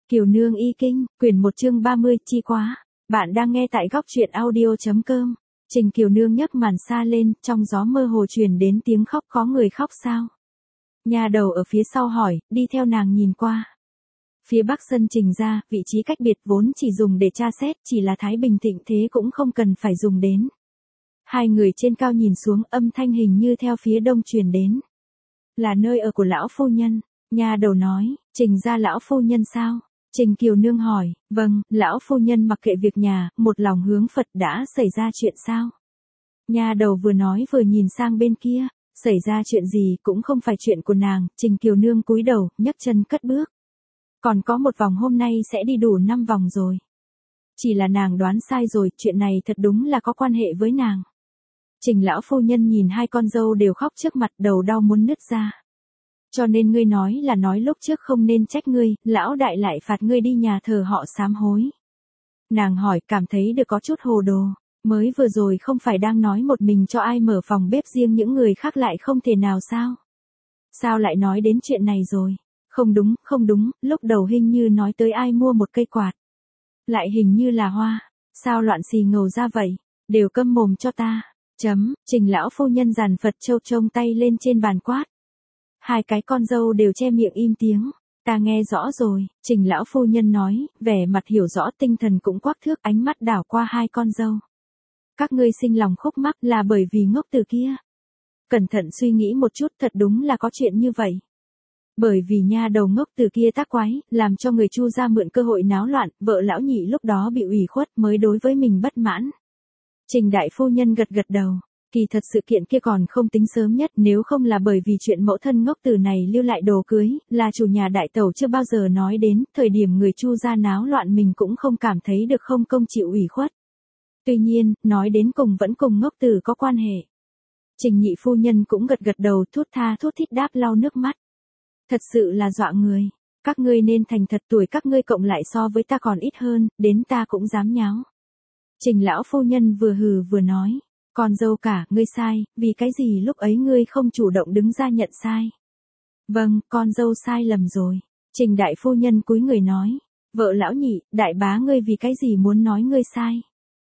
Kiều Nương y kinh, quyển 1 chương 30, chi quá. Bạn đang nghe tại góc truyện audio.com. Trình Kiều Nương nhấc màn xa lên, trong gió mơ hồ truyền đến tiếng khóc, có người khóc sao? Nhà đầu ở phía sau hỏi, đi theo nàng nhìn qua. Phía bắc sân Trình ra, vị trí cách biệt vốn chỉ dùng để tra xét, chỉ là thái bình thịnh thế cũng không cần phải dùng đến. Hai người trên cao nhìn xuống, âm thanh hình như theo phía đông truyền đến. Là nơi ở của lão phu nhân. Nhà đầu nói, Trình ra lão phu nhân sao? Trình Kiều Nương hỏi, vâng, lão phu nhân mặc kệ việc nhà, một lòng hướng Phật, đã xảy ra chuyện sao? Nhà đầu vừa nói vừa nhìn sang bên kia, xảy ra chuyện gì cũng không phải chuyện của nàng. Trình Kiều Nương cúi đầu, nhấc chân cất bước. Còn có một vòng, hôm nay sẽ đi đủ 5 vòng rồi. Chỉ là nàng đoán sai rồi, chuyện này thật đúng là có quan hệ với nàng. Trình lão phu nhân nhìn hai con dâu đều khóc trước mặt, đầu đau muốn nứt ra. Cho nên ngươi nói lúc trước không nên trách ngươi, lão đại lại phạt ngươi đi nhà thờ họ sám hối. Nàng hỏi, cảm thấy được có chút hồ đồ, mới vừa rồi không phải đang nói một mình cho ai mở phòng bếp riêng, những người khác lại không thể nào sao? Sao lại nói đến chuyện này rồi? Không đúng, lúc đầu hình như nói tới ai mua một cây quạt. Lại hình như là Hoa, sao loạn xì ngầu ra vậy? Đều câm mồm cho ta. Trình lão phu nhân giàn Phật châu trông tay lên trên bàn quát. Hai cái con dâu đều che miệng im tiếng. Ta nghe rõ rồi, Trình lão phu nhân nói, vẻ mặt hiểu rõ, tinh thần cũng quắc thước, ánh mắt đảo qua hai con dâu. Các ngươi sinh lòng khúc mắc là bởi vì ngốc từ kia. Cẩn thận suy nghĩ một chút, thật đúng là có chuyện như vậy. Bởi vì nha đầu ngốc từ kia tác quái, làm cho người Chu gia mượn cơ hội náo loạn, vợ lão nhị lúc đó bị ủy khuất mới đối với mình bất mãn. Trình đại phu nhân gật đầu. Kỳ thật sự kiện kia còn không tính sớm nhất, nếu không là bởi vì chuyện mẫu thân ngốc từ này lưu lại đồ cưới, là chủ nhà đại tẩu chưa bao giờ nói đến, thời điểm người Chu gia náo loạn mình cũng không cảm thấy được không công chịu ủy khuất. Tuy nhiên, nói đến cùng vẫn cùng ngốc từ có quan hệ. Trình nhị phu nhân cũng gật đầu, thút thít đáp lau nước mắt. Thật sự là dọa người, các ngươi nên thành thật, tuổi các ngươi cộng lại so với ta còn ít hơn, đến ta cũng dám nháo. Trình lão phu nhân vừa hừ vừa nói. Con dâu cả, ngươi sai, vì cái gì lúc ấy ngươi không chủ động đứng ra nhận sai? Vâng, con dâu sai lầm rồi. Trình đại phu nhân cúi người nói. Vợ lão nhị, đại bá ngươi vì cái gì muốn nói ngươi sai?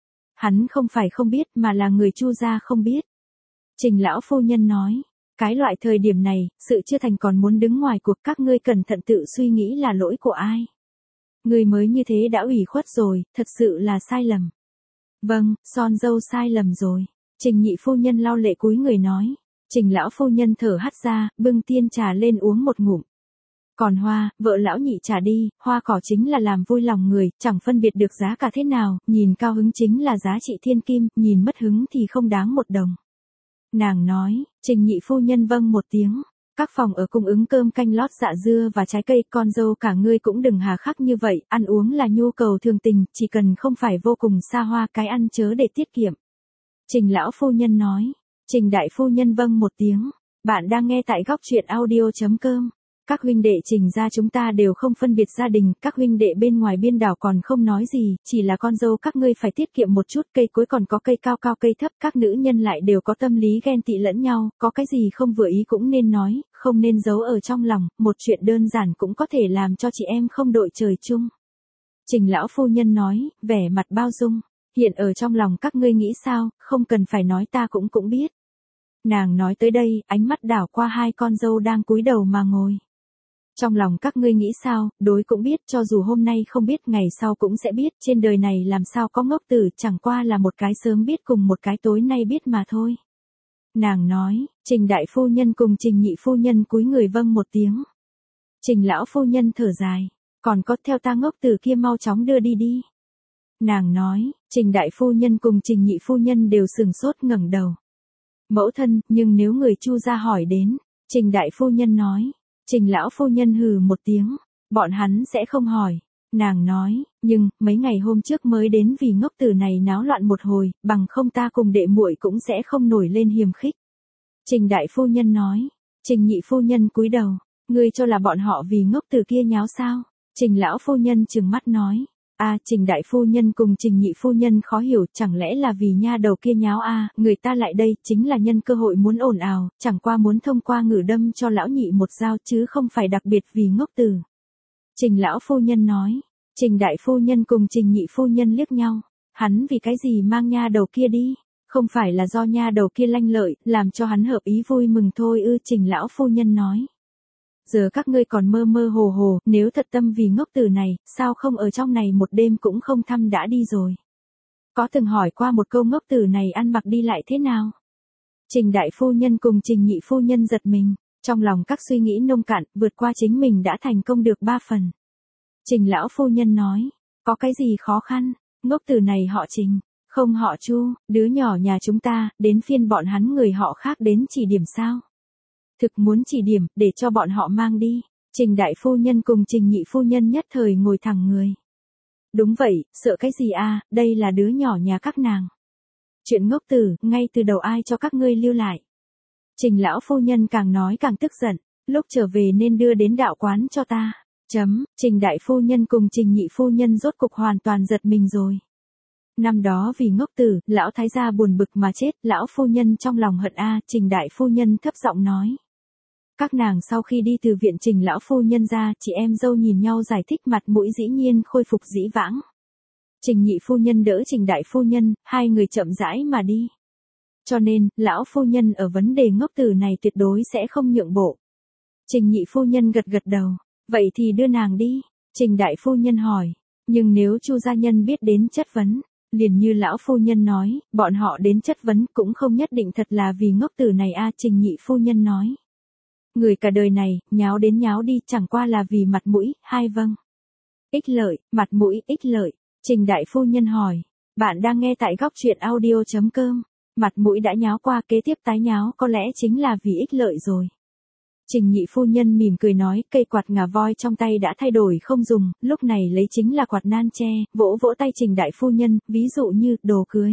Hắn không phải không biết mà là người Chu gia không biết. Trình lão phu nhân nói. Cái loại thời điểm này, sự chưa thành còn muốn đứng ngoài cuộc, các ngươi cẩn thận tự suy nghĩ là lỗi của ai? Ngươi mới như thế đã ủy khuất rồi, thật sự là sai lầm. Vâng, son dâu sai lầm rồi. Trình nhị phu nhân lau lệ cúi người nói. Trình lão phu nhân thở hắt ra, bưng tiên trà lên uống một ngụm. Còn Hoa, vợ lão nhị trả đi, hoa cỏ chính là làm vui lòng người, chẳng phân biệt được giá cả thế nào, nhìn cao hứng chính là giá trị thiên kim, nhìn mất hứng thì không đáng một đồng. Nàng nói, Trình nhị phu nhân vâng một tiếng. Các phòng ở cung ứng cơm canh lót dạ dưa và trái cây, con dâu cả ngươi cũng đừng hà khắc như vậy, ăn uống là nhu cầu thường tình, chỉ cần không phải vô cùng xa hoa, cái ăn chớ để tiết kiệm. Trình lão phu nhân nói. Trình đại phu nhân vâng một tiếng. Bạn đang nghe tại góc truyện audio.com. Các huynh đệ Trình gia chúng ta đều không phân biệt gia đình, các huynh đệ bên ngoài biên đảo còn không nói gì, chỉ là con dâu các ngươi phải tiết kiệm một chút, cây cối còn có cây cao cây thấp, các nữ nhân lại đều có tâm lý ghen tị lẫn nhau, có cái gì không vừa ý cũng nên nói, không nên giấu ở trong lòng, một chuyện đơn giản cũng có thể làm cho chị em không đội trời chung. Trình lão phu nhân nói, vẻ mặt bao dung. Hiện ở trong lòng các ngươi nghĩ sao, không cần phải nói ta cũng biết. Nàng nói tới đây, ánh mắt đảo qua hai con dâu đang cúi đầu mà ngồi. Trong lòng các ngươi nghĩ sao, đối cũng biết, cho dù hôm nay không biết ngày sau cũng sẽ biết, trên đời này làm sao có ngốc tử, chẳng qua là một cái sớm biết cùng một cái tối nay biết mà thôi. Nàng nói, Trình đại phu nhân cùng Trình nhị phu nhân cúi người vâng một tiếng. Trình lão phu nhân thở dài, còn có theo ta ngốc tử kia mau chóng đưa đi. Nàng nói, Trình đại phu nhân cùng Trình nhị phu nhân đều sừng sốt ngẩng đầu. Mẫu thân, nhưng nếu người Chu gia hỏi đến, Trình đại phu nhân nói. Trình lão phu nhân hừ một tiếng, bọn hắn sẽ không hỏi. Nàng nói, nhưng, mấy ngày hôm trước mới đến vì ngốc tử này náo loạn một hồi, bằng không ta cùng đệ muội cũng sẽ không nổi lên hiềm khích. Trình đại phu nhân nói. Trình nhị phu nhân cúi đầu, ngươi cho là bọn họ vì ngốc tử kia nháo sao? Trình lão phu nhân trừng mắt nói. Trình đại phu nhân cùng Trình nhị phu nhân khó hiểu, chẳng lẽ là vì nha đầu kia nháo người ta lại đây, chính là nhân cơ hội muốn ồn ào, chẳng qua muốn thông qua ngử đâm cho lão nhị một dao chứ không phải đặc biệt vì ngốc tử. Trình lão phu nhân nói. Trình đại phu nhân cùng Trình nhị phu nhân liếc nhau. Hắn vì cái gì mang nha đầu kia đi? Không phải là do nha đầu kia lanh lợi, làm cho hắn hợp ý vui mừng thôi ư? Trình lão phu nhân nói. Giờ các ngươi còn mơ mơ hồ hồ, nếu thật tâm vì ngốc tử này, sao không ở trong này một đêm cũng không thăm đã đi rồi. Có từng hỏi qua một câu ngốc tử này ăn mặc đi lại thế nào? Trình đại phu nhân cùng Trình nhị phu nhân giật mình, trong lòng các suy nghĩ nông cạn, vượt qua chính mình đã thành công được 3 phần. Trình lão phu nhân nói, có cái gì khó khăn, ngốc tử này họ Trình, không họ Chu, đứa nhỏ nhà chúng ta, đến phiên bọn hắn người họ khác đến chỉ điểm sao? Thực muốn chỉ điểm, để cho bọn họ mang đi. Trình đại phu nhân cùng Trình nhị phu nhân nhất thời ngồi thẳng người. Đúng vậy, sợ cái gì à, đây là đứa nhỏ nhà các nàng. Chuyện ngốc tử, ngay từ đầu ai cho các ngươi lưu lại. Trình lão phu nhân càng nói càng tức giận, lúc trở về nên đưa đến đạo quán cho ta. Trình đại phu nhân cùng Trình nhị phu nhân rốt cục hoàn toàn giật mình rồi. Năm đó vì ngốc tử, lão thái gia buồn bực mà chết, lão phu nhân trong lòng hận a. Trình đại phu nhân thấp giọng nói. Các nàng sau khi đi từ viện Trình lão phu nhân ra, chị em dâu nhìn nhau giải thích, mặt mũi dĩ nhiên khôi phục dĩ vãng. Trình nhị phu nhân đỡ Trình đại phu nhân, hai người chậm rãi mà đi. Cho nên, lão phu nhân ở vấn đề ngốc tử này tuyệt đối sẽ không nhượng bộ. Trình nhị phu nhân gật gật đầu, vậy thì đưa nàng đi. Trình đại phu nhân hỏi, nhưng nếu Chu gia nhân biết đến chất vấn, liền như lão phu nhân nói, bọn họ đến chất vấn cũng không nhất định thật là vì ngốc tử này a. Trình nhị phu nhân nói. Người cả đời này, nháo đến nháo đi, chẳng qua là vì mặt mũi, hai vâng. Ích lợi, mặt mũi, ích lợi. Trình đại phu nhân hỏi, bạn đang nghe tại góc truyện audio.com. Mặt mũi đã nháo qua, kế tiếp tái nháo có lẽ chính là vì ích lợi rồi. Trình nhị phu nhân mỉm cười nói, cây quạt ngà voi trong tay đã thay đổi không dùng, lúc này lấy chính là quạt nan tre, vỗ vỗ tay Trình đại phu nhân, ví dụ như, đồ cưới.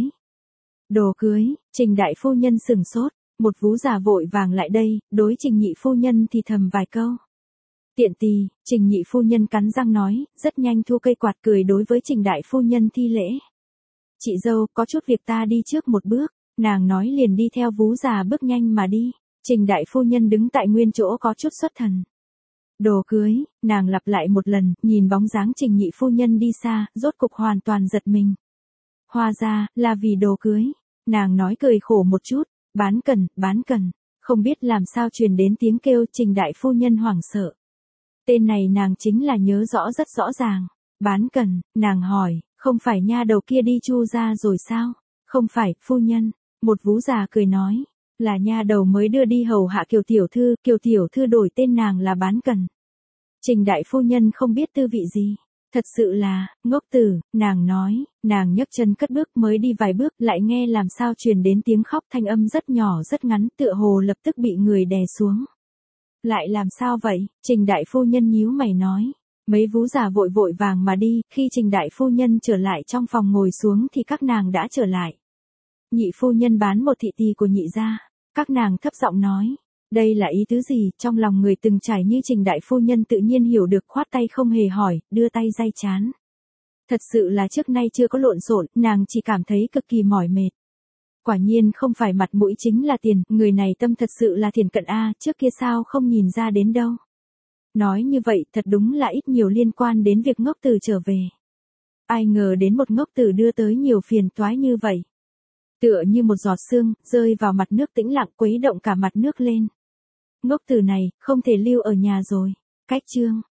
Đồ cưới, Trình đại phu nhân sừng sốt, một vú già vội vàng lại đây, đối Trình nhị phu nhân thì thầm vài câu. Tiện tì, Trình nhị phu nhân cắn răng nói, rất nhanh thu cây quạt cười đối với Trình đại phu nhân thi lễ. Chị dâu, có chút việc ta đi trước một bước, nàng nói liền đi theo vú già bước nhanh mà đi. Trình đại phu nhân đứng tại nguyên chỗ có chút xuất thần. Đồ cưới, nàng lặp lại một lần, nhìn bóng dáng Trình nhị phu nhân đi xa, rốt cục hoàn toàn giật mình. Hóa ra, là vì đồ cưới. Nàng nói cười khổ một chút, bán cần, không biết làm sao truyền đến tiếng kêu. Trình đại phu nhân hoảng sợ. Tên này nàng chính là nhớ rõ rất rõ ràng. Bán cần, nàng hỏi, không phải nha đầu kia đi Chu ra rồi sao? Không phải, phu nhân. Một vú già cười nói, là nha đầu mới đưa đi hầu hạ Kiều tiểu thư đổi tên nàng là bán cần. Trình đại phu nhân không biết tư vị gì. Thật sự là, ngốc tử, nàng nói, nàng nhấc chân cất bước mới đi vài bước, lại nghe làm sao truyền đến tiếng khóc, thanh âm rất nhỏ rất ngắn, tựa hồ lập tức bị người đè xuống. Lại làm sao vậy? Trình đại phu nhân nhíu mày nói. Mấy vú già vội vội vàng mà đi, khi Trình đại phu nhân trở lại trong phòng ngồi xuống thì các nàng đã trở lại. Nhị phu nhân bán một thị tỳ của nhị gia. Các nàng thấp giọng nói, đây là ý tứ gì? Trong lòng người từng trải như Trình đại phu nhân tự nhiên hiểu được, khoát tay không hề hỏi, đưa tay day chán. Thật sự là trước nay chưa có lộn xộn, nàng chỉ cảm thấy cực kỳ mỏi mệt. Quả nhiên không phải mặt mũi chính là tiền, người này tâm thật sự là thiền cận a, trước kia sao không nhìn ra đến đâu. Nói như vậy, thật đúng là ít nhiều liên quan đến việc ngốc tử trở về. Ai ngờ đến một ngốc tử đưa tới nhiều phiền toái như vậy. Tựa như một giọt sương, rơi vào mặt nước tĩnh lặng, quấy động cả mặt nước lên. Ngốc tử này, không thể lưu ở nhà rồi. Cách chương.